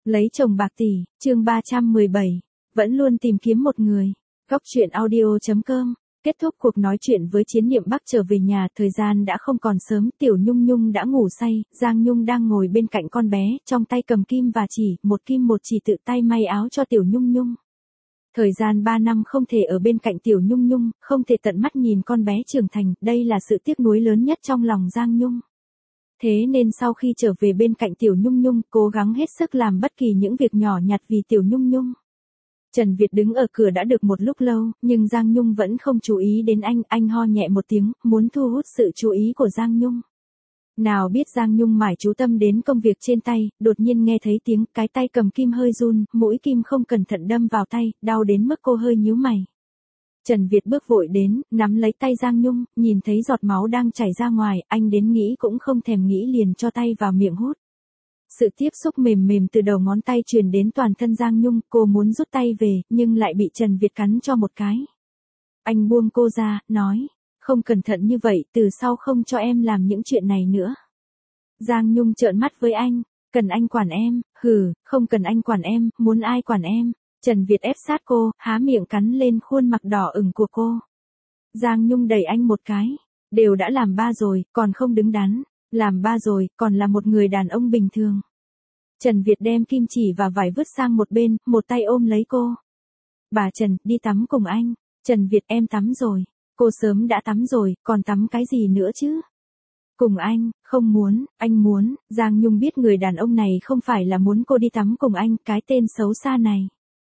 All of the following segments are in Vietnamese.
Lấy chồng bạc tỷ, chương 317. Vẫn luôn tìm kiếm một người. Góc truyện audio.com. Kết thúc cuộc nói chuyện với Chiến Niệm Bắc trở về nhà, thời gian đã không còn sớm, Tiểu Nhung Nhung đã ngủ say, Giang Nhung đang ngồi bên cạnh con bé, trong tay cầm kim và chỉ, một kim một chỉ tự tay may áo cho Tiểu Nhung Nhung. Thời gian 3 năm không thể ở bên cạnh Tiểu Nhung Nhung, không thể tận mắt nhìn con bé trưởng thành, đây là sự tiếc nuối lớn nhất trong lòng Giang Nhung. Thế nên sau khi trở về bên cạnh Tiểu Nhung Nhung, cố gắng hết sức làm bất kỳ những việc nhỏ nhặt vì Tiểu Nhung Nhung. Trần Việt đứng ở cửa đã được một lúc lâu, nhưng Giang Nhung vẫn không chú ý đến anh ho nhẹ một tiếng, muốn thu hút sự chú ý của Giang Nhung. Nào biết Giang Nhung mải chú tâm đến công việc trên tay, đột nhiên nghe thấy tiếng, cái tay cầm kim hơi run, mũi kim không cẩn thận đâm vào tay, đau đến mức cô hơi nhíu mày. Trần Việt bước vội đến, nắm lấy tay Giang Nhung, nhìn thấy giọt máu đang chảy ra ngoài, anh đến nghĩ cũng không thèm nghĩ liền cho tay vào miệng hút. Sự tiếp xúc mềm mềm từ đầu ngón tay truyền đến toàn thân Giang Nhung, cô muốn rút tay về, nhưng lại bị Trần Việt cắn cho một cái. Anh buông cô ra, nói, không cẩn thận như vậy, từ sau không cho em làm những chuyện này nữa. Giang Nhung trợn mắt với anh, cần anh quản em, không cần anh quản em, muốn ai quản em. Trần Việt ép sát cô, há miệng cắn lên khuôn mặt đỏ ửng của cô. Giang Nhung đẩy anh một cái, đều đã làm ba rồi, còn không đứng đắn, làm ba rồi, còn là một người đàn ông bình thường. Trần Việt đem kim chỉ và vải vứt sang một bên, một tay ôm lấy cô. Bà Trần, đi tắm cùng anh. Trần Việt, em tắm rồi. Cô sớm đã tắm rồi, còn tắm cái gì nữa chứ? Cùng anh, không muốn, anh muốn. Giang Nhung biết người đàn ông này không phải là muốn cô đi tắm cùng anh, cái tên xấu xa này.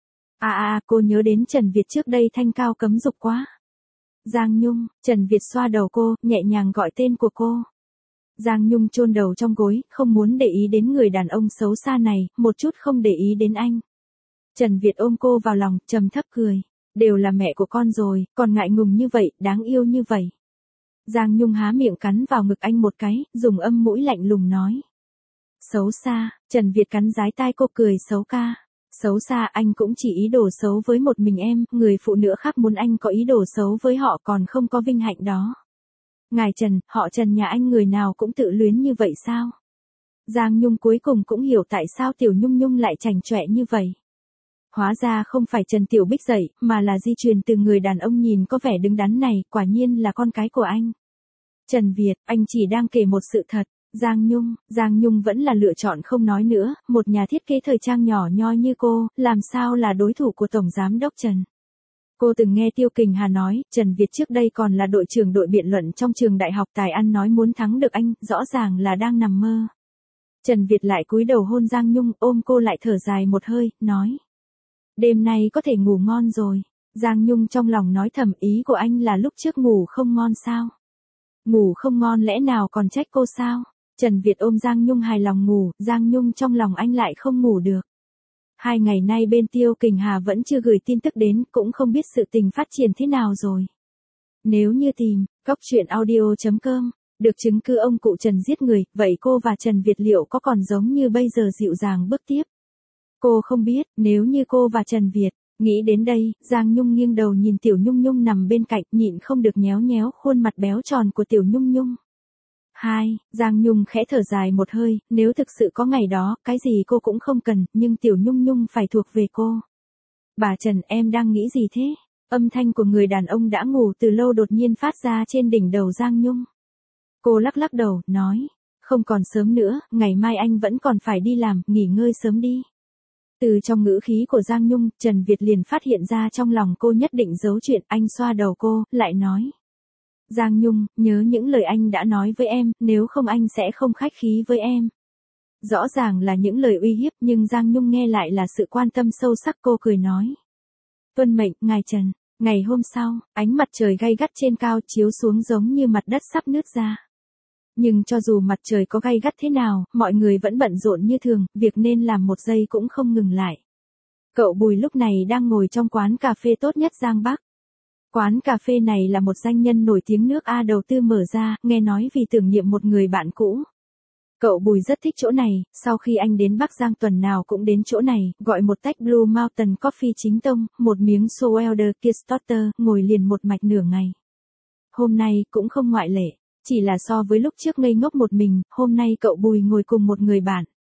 Cô nhớ đến Trần Việt trước đây thanh cao cấm dục quá. Giang Nhung, Trần Việt xoa đầu cô, nhẹ nhàng gọi tên của cô. Giang Nhung chôn đầu trong gối, không muốn để ý đến người đàn ông xấu xa này, một chút không để ý đến anh. Trần Việt ôm cô vào lòng, trầm thấp cười. Đều là mẹ của con rồi, còn ngại ngùng như vậy, đáng yêu như vậy. Giang Nhung há miệng cắn vào ngực anh một cái, dùng âm mũi lạnh lùng nói. Xấu xa, Trần Việt cắn dái tai cô cười xấu ca. Xấu xa, anh cũng chỉ ý đồ xấu với một mình em, người phụ nữ khác muốn anh có ý đồ xấu với họ còn không có vinh hạnh đó. Ngài Trần, họ Trần nhà anh người nào cũng tự luyến như vậy sao? Giang Nhung cuối cùng cũng hiểu tại sao Tiểu Nhung Nhung lại chảnh chọe như vậy. Hóa ra không phải Trần Tiểu Bích dạy, mà là di truyền từ người đàn ông nhìn có vẻ đứng đắn này, quả nhiên là con cái của anh. Trần Việt, anh chỉ đang kể một sự thật. Giang Nhung vẫn là lựa chọn không nói nữa, một nhà thiết kế thời trang nhỏ nhoi như cô, làm sao là đối thủ của Tổng Giám đốc Trần. Cô từng nghe Tiêu Kình Hà nói, Trần Việt trước đây còn là đội trưởng đội biện luận trong trường đại học Tài Ăn nói muốn thắng được anh, rõ ràng là đang nằm mơ. Trần Việt lại cúi đầu hôn Giang Nhung, ôm cô lại thở dài một hơi, nói. Đêm nay có thể ngủ ngon rồi. Giang Nhung trong lòng nói thầm, ý của anh là lúc trước ngủ không ngon sao? Ngủ không ngon lẽ nào còn trách cô sao? Trần Việt ôm Giang Nhung hài lòng ngủ, Giang Nhung trong lòng anh lại không ngủ được. 2 ngày nay bên Tiêu Kình Hà vẫn chưa gửi tin tức đến, cũng không biết sự tình phát triển thế nào rồi. Nếu như tìm, góc truyện audio.com, được chứng cứ ông cụ Trần giết người, vậy cô và Trần Việt liệu có còn giống như bây giờ dịu dàng bước tiếp? Cô không biết, nếu như cô và Trần Việt, nghĩ đến đây, Giang Nhung nghiêng đầu nhìn Tiểu Nhung Nhung nằm bên cạnh, nhịn không được nhéo nhéo khuôn mặt béo tròn của Tiểu Nhung Nhung. Giang Nhung khẽ thở dài một hơi, nếu thực sự có ngày đó, cái gì cô cũng không cần, nhưng Tiểu Nhung Nhung phải thuộc về cô. Bà Trần, em đang nghĩ gì thế? Âm thanh của người đàn ông đã ngủ từ lâu đột nhiên phát ra trên đỉnh đầu Giang Nhung. Cô lắc lắc đầu, nói, không còn sớm nữa, ngày mai anh vẫn còn phải đi làm, nghỉ ngơi sớm đi. Từ trong ngữ khí của Giang Nhung, Trần Việt liền phát hiện ra trong lòng cô nhất định giấu chuyện, anh xoa đầu cô, lại nói. Giang Nhung, nhớ những lời anh đã nói với em, nếu không anh sẽ không khách khí với em. Rõ ràng là những lời uy hiếp nhưng Giang Nhung nghe lại là sự quan tâm sâu sắc, cô cười nói. Tuân mệnh, ngài Trần. Ngày hôm sau, ánh mặt trời gay gắt trên cao chiếu xuống giống như mặt đất sắp nứt ra. Nhưng cho dù mặt trời có gay gắt thế nào, mọi người vẫn bận rộn như thường, việc nên làm một giây cũng không ngừng lại. Cậu Bùi lúc này đang ngồi trong quán cà phê tốt nhất Giang Bắc. Quán cà phê này là một doanh nhân nổi tiếng nước A đầu tư mở ra, nghe nói vì tưởng niệm một người bạn cũ. Cậu Bùi rất thích chỗ này, sau khi anh đến Bắc Giang tuần nào cũng đến chỗ này, gọi một tách Blue Mountain Coffee chính tông, một miếng Soelder Kickstarter, ngồi liền một mạch nửa ngày. Hôm nay cũng không ngoại lệ, chỉ là so với lúc trước ngây ngốc một mình, hôm nay cậu Bùi ngồi cùng một người bạn.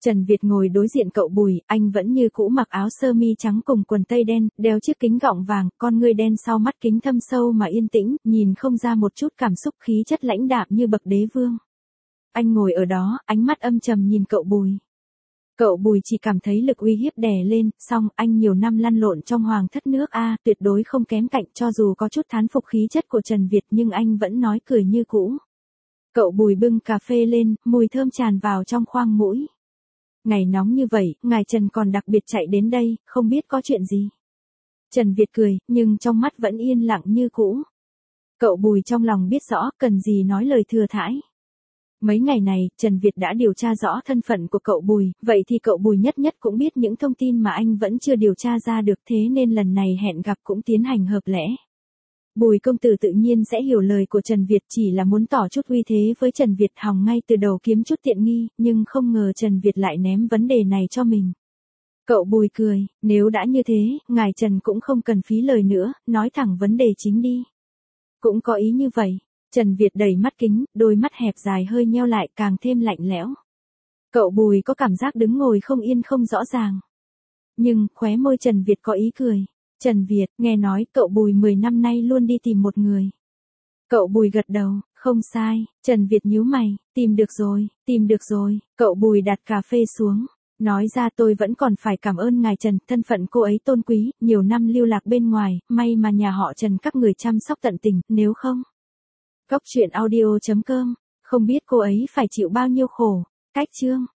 Trần Việt ngồi đối diện cậu Bùi, anh vẫn như cũ mặc áo sơ mi trắng cùng quần tây đen, đeo chiếc kính gọng vàng, con ngươi đen sau mắt kính thâm sâu mà yên tĩnh, nhìn không ra một chút cảm xúc khí chất lãnh đạm như bậc đế vương. Anh ngồi ở đó, ánh mắt âm trầm nhìn cậu Bùi. Cậu Bùi chỉ cảm thấy lực uy hiếp đè lên, song anh nhiều năm lăn lộn trong hoàng thất nước A, tuyệt đối không kém cạnh, cho dù có chút thán phục khí chất của Trần Việt nhưng anh vẫn nói cười như cũ. Cậu Bùi bưng cà phê lên, mùi thơm tràn vào trong khoang mũi. Ngày nóng như vậy, ngài Trần còn đặc biệt chạy đến đây, không biết có chuyện gì. Trần Việt cười, nhưng trong mắt vẫn yên lặng như cũ. Cậu Bùi trong lòng biết rõ, cần gì nói lời thừa thãi. Mấy ngày này, Trần Việt đã điều tra rõ thân phận của cậu Bùi, vậy thì cậu Bùi nhất nhất cũng biết những thông tin mà anh vẫn chưa điều tra ra được, thế nên lần này hẹn gặp cũng tiến hành hợp lẽ. Bùi công tử tự nhiên sẽ hiểu lời của Trần Việt, chỉ là muốn tỏ chút uy thế với Trần Việt, hòng ngay từ đầu kiếm chút tiện nghi, nhưng không ngờ Trần Việt lại ném vấn đề này cho mình. Cậu Bùi cười, nếu đã như thế, ngài Trần cũng không cần phí lời nữa, nói thẳng vấn đề chính đi. Cũng có ý như vậy. Trần Việt đẩy mắt kính, đôi mắt hẹp dài hơi nheo lại, càng thêm lạnh lẽo. Cậu Bùi có cảm giác đứng ngồi không yên không rõ ràng. Nhưng, khóe môi Trần Việt có ý cười. Trần Việt, nghe nói cậu Bùi 10 năm nay luôn đi tìm một người. Cậu Bùi gật đầu, không sai. Trần Việt nhíu mày, tìm được rồi. Cậu Bùi đặt cà phê xuống. Nói ra tôi vẫn còn phải cảm ơn ngài Trần, thân phận cô ấy tôn quý, nhiều năm lưu lạc bên ngoài, may mà nhà họ Trần các người chăm sóc tận tình, nếu không. Cóc truyện audio.com, không biết cô ấy phải chịu bao nhiêu khổ. Cách chương.